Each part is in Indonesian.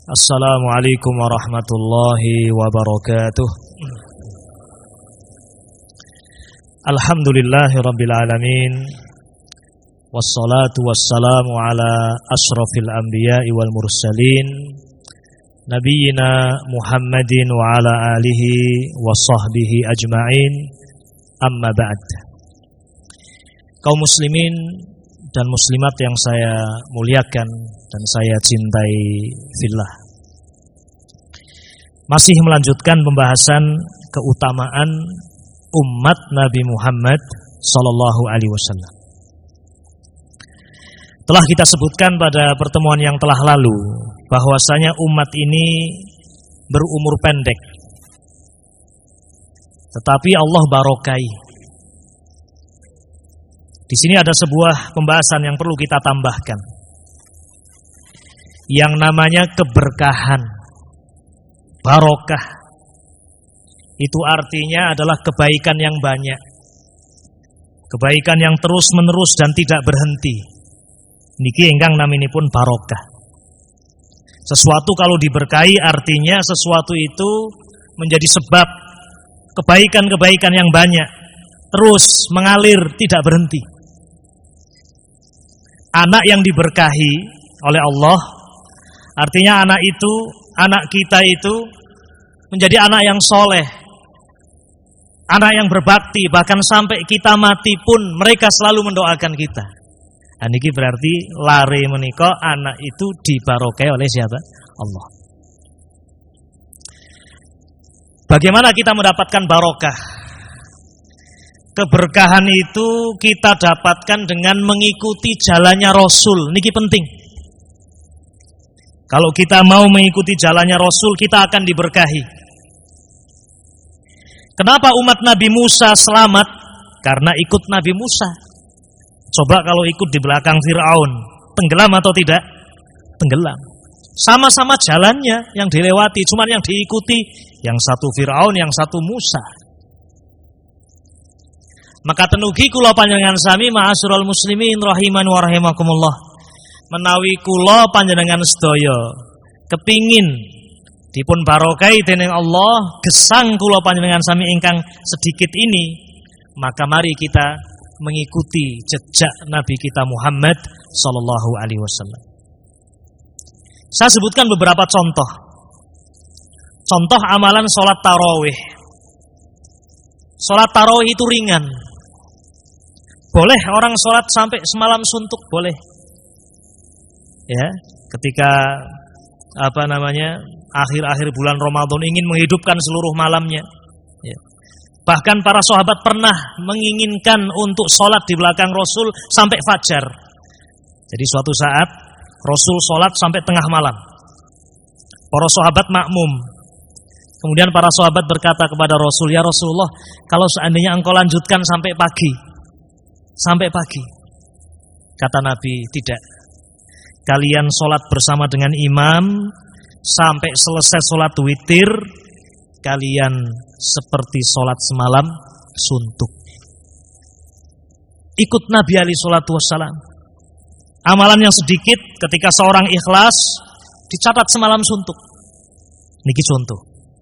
Assalamualaikum warahmatullahi wabarakatuh. Alhamdulillahi rabbil alamin. Wassalatu wassalamu ala ashrafil anbiya'i wal mursalin Nabiyyina Muhammadin wa ala alihi wa sahbihi ajma'in. Amma ba'd. Kaum muslimin dan muslimat yang saya muliakan dan saya cintai fillah. Masih melanjutkan pembahasan keutamaan umat Nabi Muhammad sallallahu alaihi wasallam. Telah kita sebutkan pada pertemuan yang telah lalu bahwasanya umat ini berumur pendek. Tetapi Allah barokai. Di sini ada sebuah pembahasan yang perlu kita tambahkan. Yang namanya keberkahan, barokah. Itu artinya adalah kebaikan yang banyak. Kebaikan yang terus-menerus dan tidak berhenti. Niki ingkang naminipun barokah. Sesuatu kalau diberkahi artinya sesuatu itu menjadi sebab kebaikan-kebaikan yang banyak terus mengalir tidak berhenti. Anak yang diberkahi oleh Allah artinya anak kita itu menjadi anak yang soleh, anak yang berbakti, bahkan sampai kita mati pun mereka selalu mendoakan kita. Ini berarti lare menika anak itu dibarokai oleh siapa? Allah. Bagaimana kita mendapatkan barokah? Keberkahan itu kita dapatkan dengan mengikuti jalannya Rasul. Niki penting. Kalau kita mau mengikuti jalannya Rasul, kita akan diberkahi. Kenapa umat Nabi Musa selamat? Karena ikut Nabi Musa. Coba kalau ikut di belakang Fir'aun, tenggelam atau tidak? Tenggelam. Sama-sama jalannya yang dilewati, cuman yang diikuti yang satu Fir'aun, yang satu Musa. Maka tenugi kula panjenengan sami ma'asyiral muslimin rahiman wa rahimakumullah. Menawi kula panjenengan sedaya kepingin dipun barokai dening Allah, gesang kula panjenengan sami ingkang sedikit ini, maka mari kita mengikuti jejak Nabi kita Muhammad sallallahu alaihi wasallam. Saya sebutkan beberapa contoh. Contoh amalan salat tarawih. Salat tarawih itu ringan. Boleh orang sholat sampai semalam suntuk, boleh. Ya, ketika akhir-akhir bulan Ramadan ingin menghidupkan seluruh malamnya. Ya. Bahkan para sahabat pernah menginginkan untuk sholat di belakang Rasul sampai fajar. Jadi suatu saat Rasul sholat sampai tengah malam. Para sahabat makmum. Kemudian para sahabat berkata kepada Rasul, "Ya Rasulullah, kalau seandainya engkau lanjutkan sampai pagi." Sampai pagi. Kata Nabi, tidak. Kalian sholat bersama dengan imam sampai selesai sholat witir, kalian seperti sholat semalam suntuk. Ikut Nabi alaihi salatu wassalam. Amalan yang sedikit ketika seorang ikhlas dicatat semalam suntuk. Niki contoh.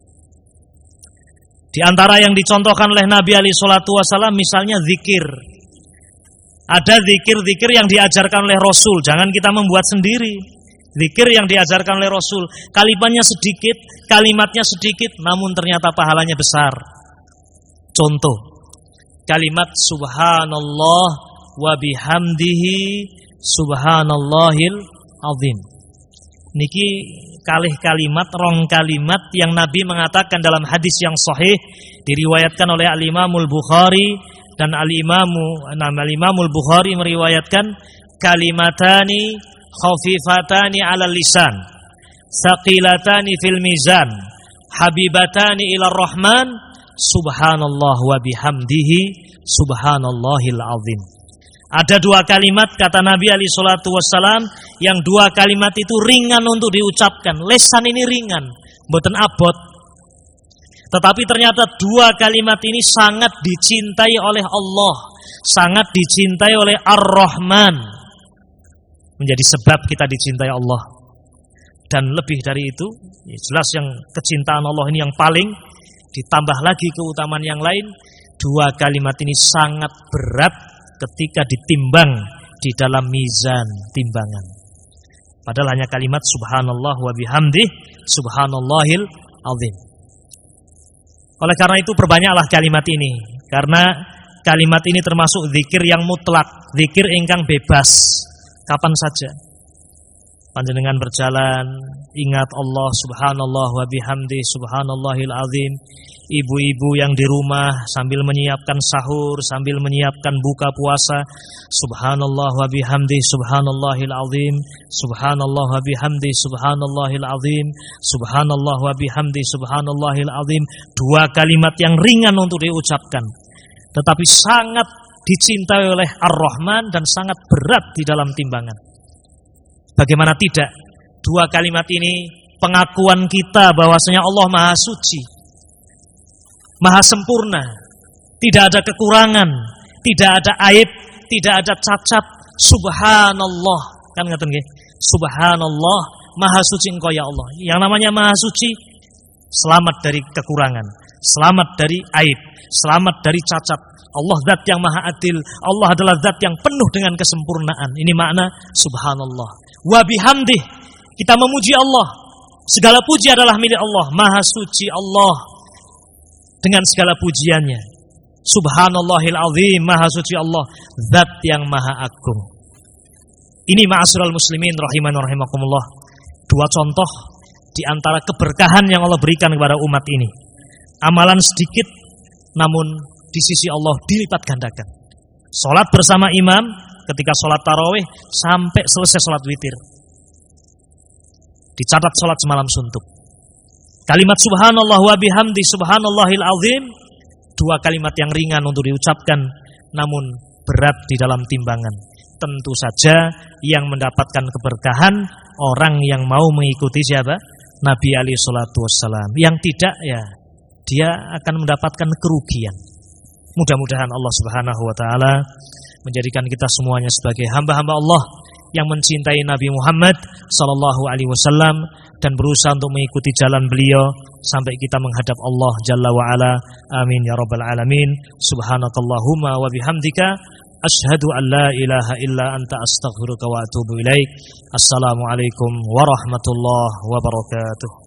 Di antara yang dicontohkan oleh Nabi alaihi salatu wassalam misalnya zikir. Ada zikir-zikir yang diajarkan oleh Rasul, jangan kita membuat sendiri. Zikir yang diajarkan oleh Rasul, kalimatnya sedikit, kalimatnya sedikit, namun ternyata pahalanya besar. Contoh, kalimat subhanallah wa bihamdihi subhanallahil azim. Niki kalih kalimat, rong kalimat yang Nabi mengatakan dalam hadis yang sahih, diriwayatkan oleh Al-Imamul Bukhari. Dan Al-Imamul Bukhari meriwayatkan kalimatani khafifatani 'alal lisan tsaqilatani fil mizan habibatani ilar rahman subhanallah wa bihamdihi subhanallahil azim. Ada dua kalimat kata Nabi alaihi salatu wassalam yang dua kalimat itu ringan untuk diucapkan. Lisan ini ringan, mboten abot. Tetapi ternyata dua kalimat ini sangat dicintai oleh Allah, sangat dicintai oleh Ar-Rahman. Menjadi sebab kita dicintai Allah. dan lebih dari itu. Ya, jelas yang kecintaan Allah ini yang paling, ditambah lagi keutamaan yang lain. Dua kalimat ini sangat berat ketika ditimbang di dalam mizan timbangan. Padahal hanya kalimat subhanallah wa bihamdih subhanallahil azim. Oleh karena itu perbanyaklah kalimat ini, karena kalimat ini termasuk zikir yang mutlak, zikir ingkang bebas kapan saja. Panjenengan berjalan, ingat Allah subhanallah wa bihamdi subhanallahil azim. Ibu-ibu yang di rumah sambil menyiapkan sahur, sambil menyiapkan buka puasa, subhanallah wa bihamdi subhanallahil azim, subhanallah wa bihamdi subhanallahil azim, subhanallah wa bihamdi subhanallahil azim. Dua kalimat yang ringan untuk diucapkan, tetapi sangat dicintai oleh Ar-Rahman dan sangat berat di dalam timbangan. Bagaimana tidak? Dua kalimat ini pengakuan kita bahwasanya Allah Maha Suci, Maha Sempurna, tidak ada kekurangan, tidak ada aib, tidak ada cacat. Subhanallah, kan ngaten nggih? Subhanallah, Maha Suci Engkau ya Allah. Yang namanya Maha Suci selamat dari kekurangan, selamat dari aib, selamat dari cacat. Allah zat yang maha adil, Allah adalah zat yang penuh dengan kesempurnaan. Ini makna subhanallah. Wa bihamdih, kita memuji Allah. Segala puji adalah milik Allah, maha suci Allah dengan segala pujiannya. Subhanallahil azim, maha suci Allah, zat yang maha agung. Ini ma'asyiral muslimin rahiman wa rahimakumullah, dua contoh di antara keberkahan yang Allah berikan kepada umat ini. Amalan sedikit namun di sisi Allah dilipat gandakan. Salat bersama imam ketika salat tarawih sampai selesai salat witir, dicatat salat semalam suntuk. Kalimat subhanallah wa bihamdi subhanallahil azim, dua kalimat yang ringan untuk diucapkan namun berat di dalam timbangan. Tentu saja yang mendapatkan keberkahan orang yang mau mengikuti siapa? Nabi alaihi salatu wassalam. Yang tidak, ya dia akan mendapatkan kerugian. Mudah-mudahan Allah Subhanahu wa taala menjadikan kita semuanya sebagai hamba-hamba Allah yang mencintai Nabi Muhammad sallallahu alaihi wasallam dan berusaha untuk mengikuti jalan beliau sampai kita menghadap Allah Jalla wa ala. Amin ya rabbal alamin. Subhanakallahumma wa bihamdika asyhadu an la ilaha illa anta astaghfiruka wa atubu ilaik. Assalamualaikum warahmatullahi wabarakatuh.